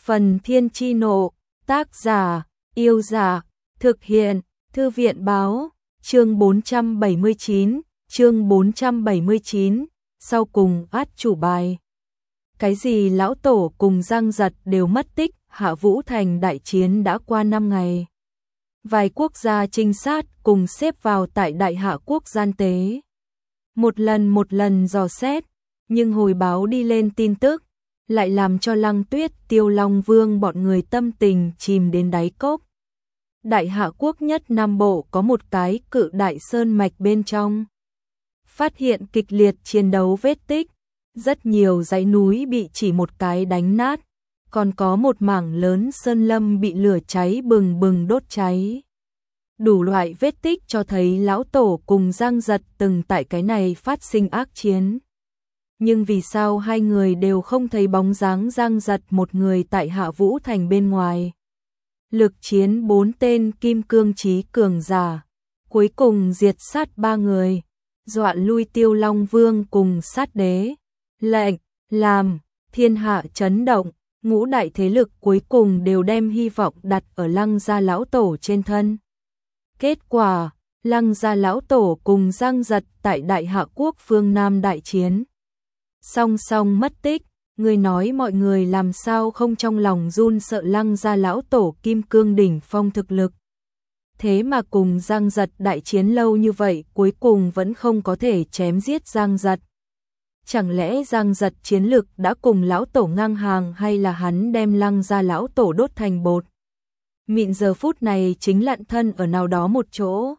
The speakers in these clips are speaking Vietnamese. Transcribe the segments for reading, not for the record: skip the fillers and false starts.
Phần Thiên Chi Nộ, tác giả, Yêu Giả, thực hiện, Thư viện Báo, chương 479, sau cùng át chủ bài. Cái gì lão tổ cùng Giang Giật đều mất tích, Hạ Vũ Thành đại chiến đã qua 5 ngày. Vài quốc gia trinh sát cùng xếp vào tại Đại Hạ Quốc gian tế. Một lần dò xét, nhưng hồi báo đi lên tin tức, lại làm cho Lăng Tuyết, Tiêu Long Vương bọn người tâm tình chìm đến đáy cốc. Đại Hạ Quốc nhất Nam Bộ có một cái cự đại sơn mạch bên trong. Phát hiện kịch liệt chiến đấu vết tích, rất nhiều dãy núi bị chỉ một cái đánh nát, còn có một mảng lớn sơn lâm bị lửa cháy bừng bừng đốt cháy. Đủ loại vết tích cho thấy lão tổ cùng Giang Giật từng tại cái này phát sinh ác chiến. Nhưng vì sao hai người đều không thấy bóng dáng Giang Giật một người tại Hạ Vũ Thành bên ngoài? Lực chiến 4 tên kim cương chí cường giả, cuối cùng diệt sát 3 người, dọa lui Tiêu Long Vương cùng sát đế. Lệnh, làm, thiên hạ chấn động, ngũ đại thế lực cuối cùng đều đem hy vọng đặt ở Lăng gia lão tổ trên thân. Kết quả, Lăng gia lão tổ cùng Giang Giật tại Đại Hạ Quốc phương Nam đại chiến. Song song mất tích, người nói mọi người làm sao không trong lòng run sợ Lăng gia lão tổ kim cương đỉnh phong thực lực. Thế mà cùng Giang Giật đại chiến lâu như vậy cuối cùng vẫn không có thể chém giết Giang Giật. Chẳng lẽ Giang Giật chiến lực đã cùng lão tổ ngang hàng hay là hắn đem Lăng gia lão tổ đốt thành bột? Mịn giờ phút này chính lặn thân ở nào đó một chỗ.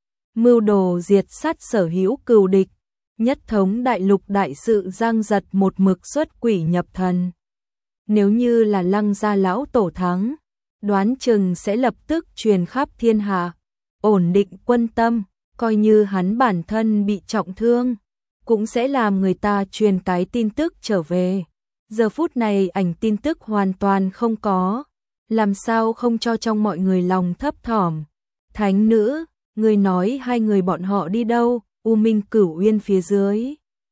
Mưu đồ diệt sát sở hữu cừu địch, nhất thống đại lục đại sự Giang Giật một mực xuất quỷ nhập thần. Nếu như là Lăng gia lão tổ thắng, đoán chừng sẽ lập tức truyền khắp thiên hạ, ổn định quân tâm, coi như hắn bản thân bị trọng thương, cũng sẽ làm người ta truyền cái tin tức trở về. Giờ phút này ảnh tin tức hoàn toàn không có, làm sao không cho trong mọi người lòng thấp thỏm. Thánh nữ, người nói hai người bọn họ đi đâu? U Minh Cửu Uyên phía dưới.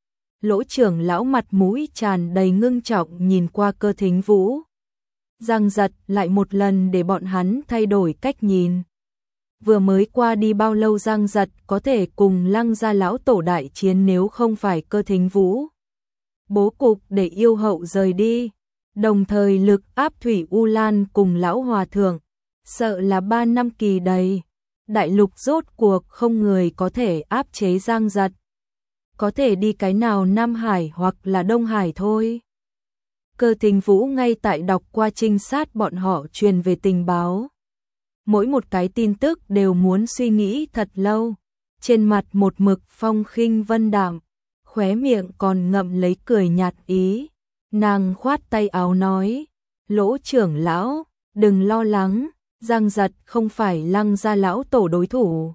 Lỗ trưởng lão mặt mũi tràn đầy ngưng trọng nhìn qua Cơ Thính Vũ. Giang Giật lại một lần để bọn hắn thay đổi cách nhìn. Vừa mới qua đi bao lâu Giang Giật có thể cùng Lăng gia lão tổ đại chiến nếu không phải Cơ Thính Vũ bố cục để yêu hậu rời đi, đồng thời lực áp Thủy U Lan cùng lão hòa thượng, sợ là 3 năm kỳ đầy. Đại lục rốt cuộc không người có thể áp chế Giang Giật. Có thể đi cái nào Nam Hải hoặc là Đông Hải thôi. Cơ Thính Vũ ngay tại đọc qua trinh sát bọn họ truyền về tình báo. Mỗi một cái tin tức đều muốn suy nghĩ thật lâu. Trên mặt một mực phong khinh vân đạm, khóe miệng còn ngậm lấy cười nhạt ý. Nàng khoát tay áo nói, Lỗ trưởng lão, đừng lo lắng. Giang Giật không phải Lăng gia lão tổ đối thủ.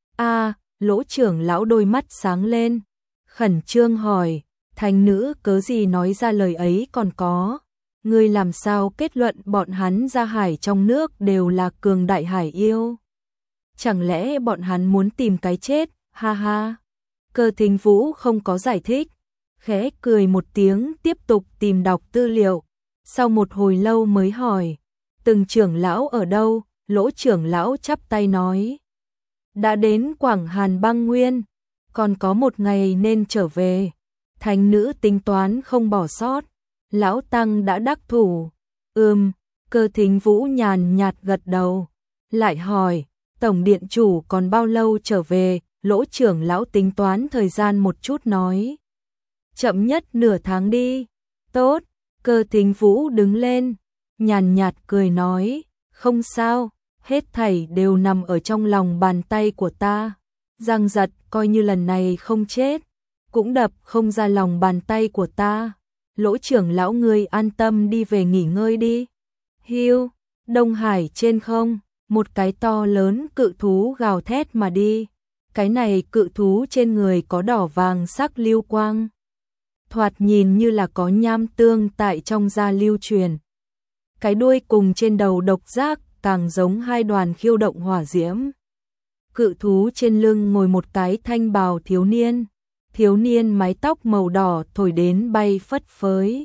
Lỗ trưởng lão đôi mắt sáng lên, khẩn trương hỏi, thánh nữ cớ gì nói ra lời ấy còn có. Ngươi làm sao kết luận bọn hắn ra hải trong nước đều là cường đại hải yêu? Chẳng lẽ bọn hắn muốn tìm cái chết, ha ha. Cơ Thính Vũ không có giải thích, khẽ cười một tiếng tiếp tục tìm đọc tư liệu. Sau một hồi lâu mới hỏi, từng trưởng lão ở đâu? Lỗ trưởng lão chắp tay nói, đã đến Quảng Hàn Băng Nguyên, còn có 1 ngày nên trở về. Thánh nữ tính toán không bỏ sót, lão tăng đã đắc thủ. Cơ Thính Vũ nhàn nhạt gật đầu, lại hỏi, tổng điện chủ còn bao lâu trở về? Lỗ trưởng lão tính toán thời gian một chút nói, chậm nhất nửa tháng đi. Tốt. Cơ Thính Vũ đứng lên, nhàn nhạt cười nói, không sao, hết thảy đều nằm ở trong lòng bàn tay của ta. Giang Giật coi như lần này không chết, cũng đập không ra lòng bàn tay của ta. Lỗ trưởng lão ngươi an tâm đi về nghỉ ngơi đi. Hiu, Đông Hải trên không, một cái to lớn cự thú gào thét mà đi. Cái này cự thú trên người có đỏ vàng sắc lưu quang, thoạt nhìn như là có nham tương tại trong da lưu truyền. Cái đuôi cùng trên đầu độc giác càng giống 2 đoàn khiêu động hỏa diễm. Cự thú trên lưng ngồi một cái thanh bào thiếu niên mái tóc màu đỏ thổi đến bay phất phới.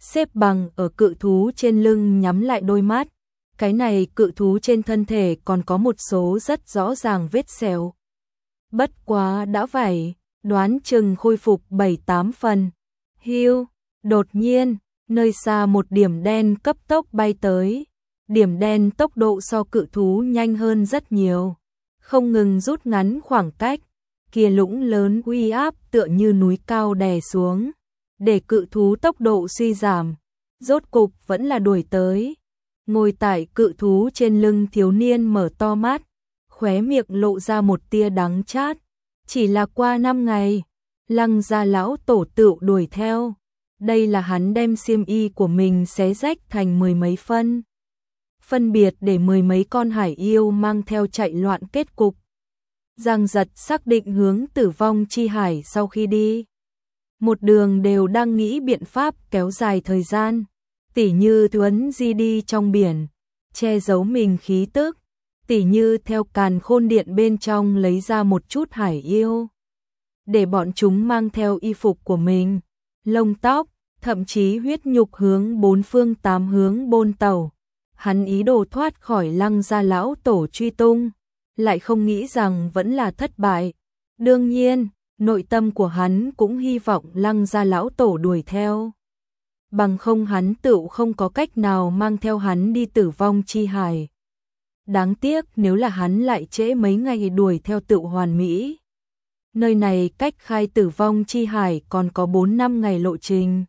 xếp bằng ở cự thú trên lưng nhắm lại đôi mắt. Cái này cự thú trên thân thể còn có một số rất rõ ràng vết sẹo. Bất quá đã vậy, đoán chừng khôi phục 7-8 phần. Hiu, đột nhiên, nơi xa một điểm đen cấp tốc bay tới. Điểm đen tốc độ so cự thú nhanh hơn rất nhiều, không ngừng rút ngắn khoảng cách. Kia lũng lớn uy áp tựa như núi cao đè xuống, để cự thú tốc độ suy giảm. Rốt cục vẫn là đuổi tới. Ngồi tại cự thú trên lưng thiếu niên mở to mắt, khóe miệng lộ ra một tia đắng chát. Chỉ là qua 5 ngày, Lăng gia lão tổ tựu đuổi theo. Đây là hắn đem xiêm y của mình xé rách thành 10 mấy phân. Phân biệt để 10 mấy con hải yêu mang theo chạy loạn kết cục. Giang Giật xác định hướng Tử Vong Chi Hải sau khi đi. Một đường đều đang nghĩ biện pháp kéo dài thời gian, tỉ như thuấn di đi trong biển, che giấu mình khí tức, tỉ như theo càn khôn điện bên trong lấy ra một chút hải yêu, để bọn chúng mang theo y phục của mình, lông tóc, thậm chí huyết nhục hướng 4 phương 8 hướng bôn tẩu. Hắn ý đồ thoát khỏi Lăng gia lão tổ truy tung, lại không nghĩ rằng vẫn là thất bại. Đương nhiên, nội tâm của hắn cũng hy vọng Lăng gia lão tổ đuổi theo. Bằng không hắn tựu không có cách nào mang theo hắn đi Tử Vong Chi Hải. Đáng tiếc nếu là hắn lại trễ mấy ngày đuổi theo tựu hoàn mỹ. Nơi này cách khai Tử Vong Chi Hải còn có 4-5 ngày lộ trình.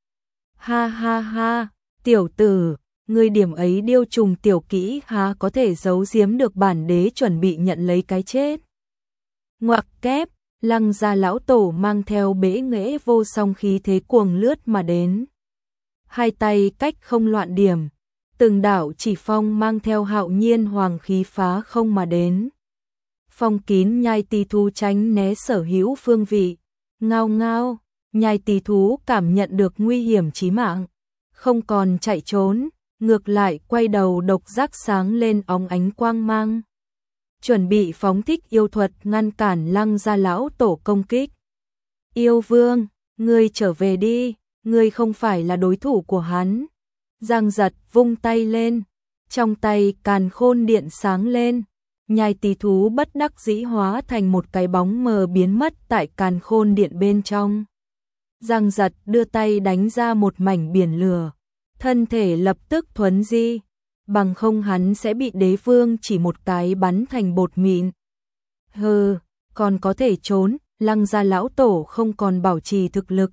Ha ha ha, tiểu tử, ngươi điểm ấy điêu trùng tiểu kỹ há có thể giấu giếm được bản đế chuẩn bị nhận lấy cái chết. Ngoặc kép, Lăng gia lão tổ mang theo bế nghệ vô song khí thế cuồng lướt mà đến. Hai tay cách không loạn điểm, từng đạo chỉ phong mang theo hạo nhiên hoàng khí phá không mà đến. Phong kín nhai tỳ thú tránh né sở hữu phương vị, ngao ngao, nhai tỳ thú cảm nhận được nguy hiểm chí mạng, không còn chạy trốn, ngược lại quay đầu độc giác sáng lên óng ánh quang mang. Chuẩn bị phóng thích yêu thuật ngăn cản Lăng gia lão tổ công kích. Yêu vương, ngươi trở về đi, ngươi không phải là đối thủ của hắn. Giang Giật vung tay lên, trong tay càn khôn điện sáng lên, nhai tỳ thú bất đắc dĩ hóa thành một cái bóng mờ biến mất tại càn khôn điện bên trong. Giang Giật đưa tay đánh ra một mảnh biển lửa, thân thể lập tức thuấn di, bằng không hắn sẽ bị đế vương chỉ một cái bắn thành bột mịn. Hừ, còn có thể trốn, Lăng gia lão tổ không còn bảo trì thực lực.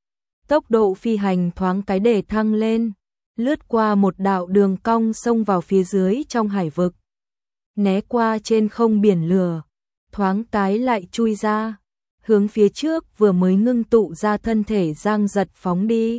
Tốc độ phi hành thoáng cái để thăng lên, lướt qua một đạo đường cong xông vào phía dưới trong hải vực. Né qua trên không biển lửa, thoáng cái lại chui ra, hướng phía trước vừa mới ngưng tụ ra thân thể Giang Giật phóng đi.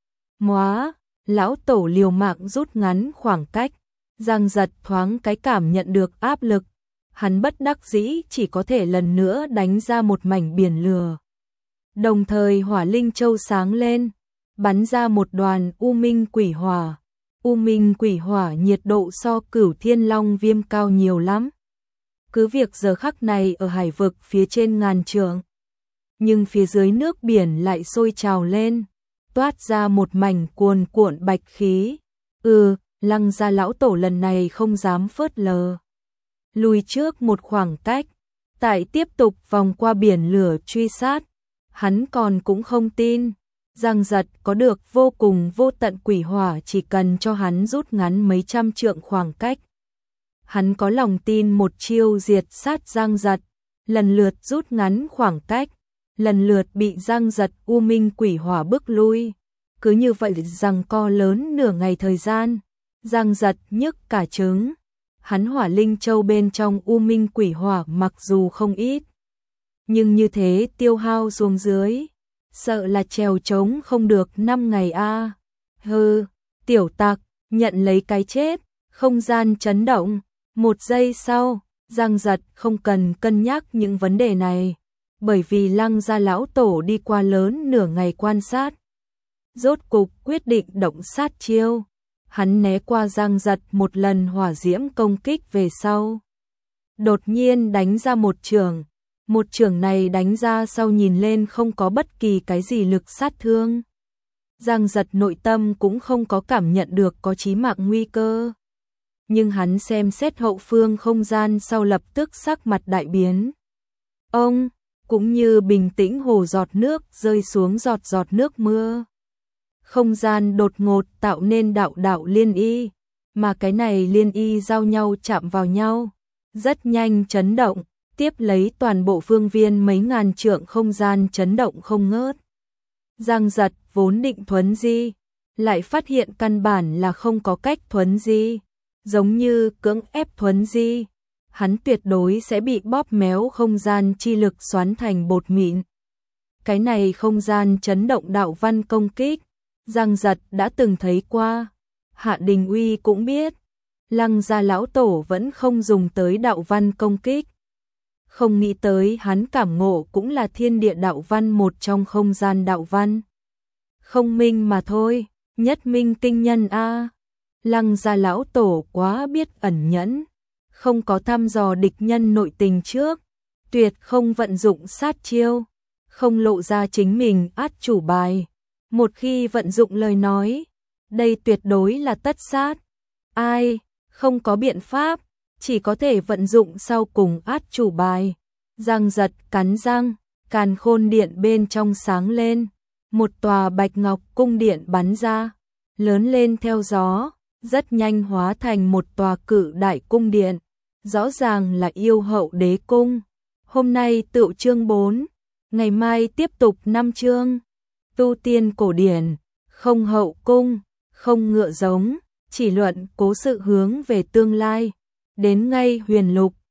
Móa, lão tổ liều mạng rút ngắn khoảng cách, Giang Giật thoáng cái cảm nhận được áp lực, hắn bất đắc dĩ chỉ có thể lần nữa đánh ra một mảnh biển lửa. Đồng thời hỏa linh châu sáng lên, bắn ra một đoàn u minh quỷ hỏa. U minh quỷ hỏa nhiệt độ so Cửu Thiên Long Viêm cao nhiều lắm. Cứ việc giờ khắc này ở hải vực phía trên ngàn trượng, nhưng phía dưới nước biển lại sôi trào lên, toát ra một mảnh cuồn cuộn bạch khí. Lăng gia lão tổ lần này không dám phớt lờ. Lùi trước một khoảng cách, tại tiếp tục vòng qua biển lửa truy sát. Hắn còn cũng không tin Giang Giật có được vô cùng vô tận quỷ hỏa chỉ cần cho hắn rút ngắn mấy trăm trượng khoảng cách. Hắn có lòng tin một chiêu diệt sát Giang Giật, lần lượt rút ngắn khoảng cách, lần lượt bị Giang Giật u minh quỷ hỏa bức lui. Cứ như vậy giằng co lớn nửa ngày thời gian, Giang Giật nhức cả trứng. Hắn hỏa linh châu bên trong u minh quỷ hỏa mặc dù không ít, nhưng như thế tiêu hao xuống dưới, sợ là trèo trống không được 5 ngày a. Hừ, tiểu tặc, nhận lấy cái chết. Không gian chấn động. 1 giây sau, Giang Giật không cần cân nhắc những vấn đề này, bởi vì Lăng gia lão tổ đi qua lớn nửa ngày quan sát, rốt cục quyết định động sát chiêu. Hắn né qua Giang Giật một lần hỏa diễm công kích về sau, đột nhiên đánh ra một chưởng. Một chưởng này đánh ra sau nhìn lên không có bất kỳ cái gì lực sát thương, Giang Giật nội tâm cũng không có cảm nhận được có chí mạng nguy cơ. Nhưng hắn xem xét hậu phương không gian sau lập tức sắc mặt đại biến. Ông, cũng như bình tĩnh hồ giọt nước rơi xuống giọt giọt nước mưa. Không gian đột ngột tạo nên đạo đạo liên y, mà cái này liên y giao nhau chạm vào nhau, rất nhanh chấn động, tiếp lấy toàn bộ phương viên mấy ngàn trượng không gian chấn động không ngớt. Giang Giật vốn định thuấn di, lại phát hiện căn bản là không có cách thuấn di, giống như cưỡng ép thuấn di, hắn tuyệt đối sẽ bị bóp méo không gian chi lực xoắn thành bột mịn. Cái này không gian chấn động đạo văn công kích, Giang Giật đã từng thấy qua, Hạ Đình Uy cũng biết, Lăng gia lão tổ vẫn không dùng tới đạo văn công kích. Không nghĩ tới hắn cảm ngộ cũng là thiên địa đạo văn một trong không gian đạo văn. Không minh mà thôi, nhất minh tinh nhân a. Lăng gia lão tổ quá biết ẩn nhẫn, không có thăm dò địch nhân nội tình trước, tuyệt không vận dụng sát chiêu, không lộ ra chính mình át chủ bài. Một khi vận dụng lời nói, đây tuyệt đối là tất sát. Ai, không có biện pháp, chỉ có thể vận dụng sau cùng át chủ bài. Giang Giật cắn răng, càn khôn điện bên trong sáng lên, một tòa bạch ngọc cung điện bắn ra, lớn lên theo gió, rất nhanh hóa thành một tòa cự đại cung điện, rõ ràng là yêu hậu đế cung. Hôm nay tựu chương 4, ngày mai tiếp tục 5 chương. Tu tiên cổ điển, không hậu cung, không ngựa giống, chỉ luận cố sự hướng về tương lai. Đến ngay huyền lục,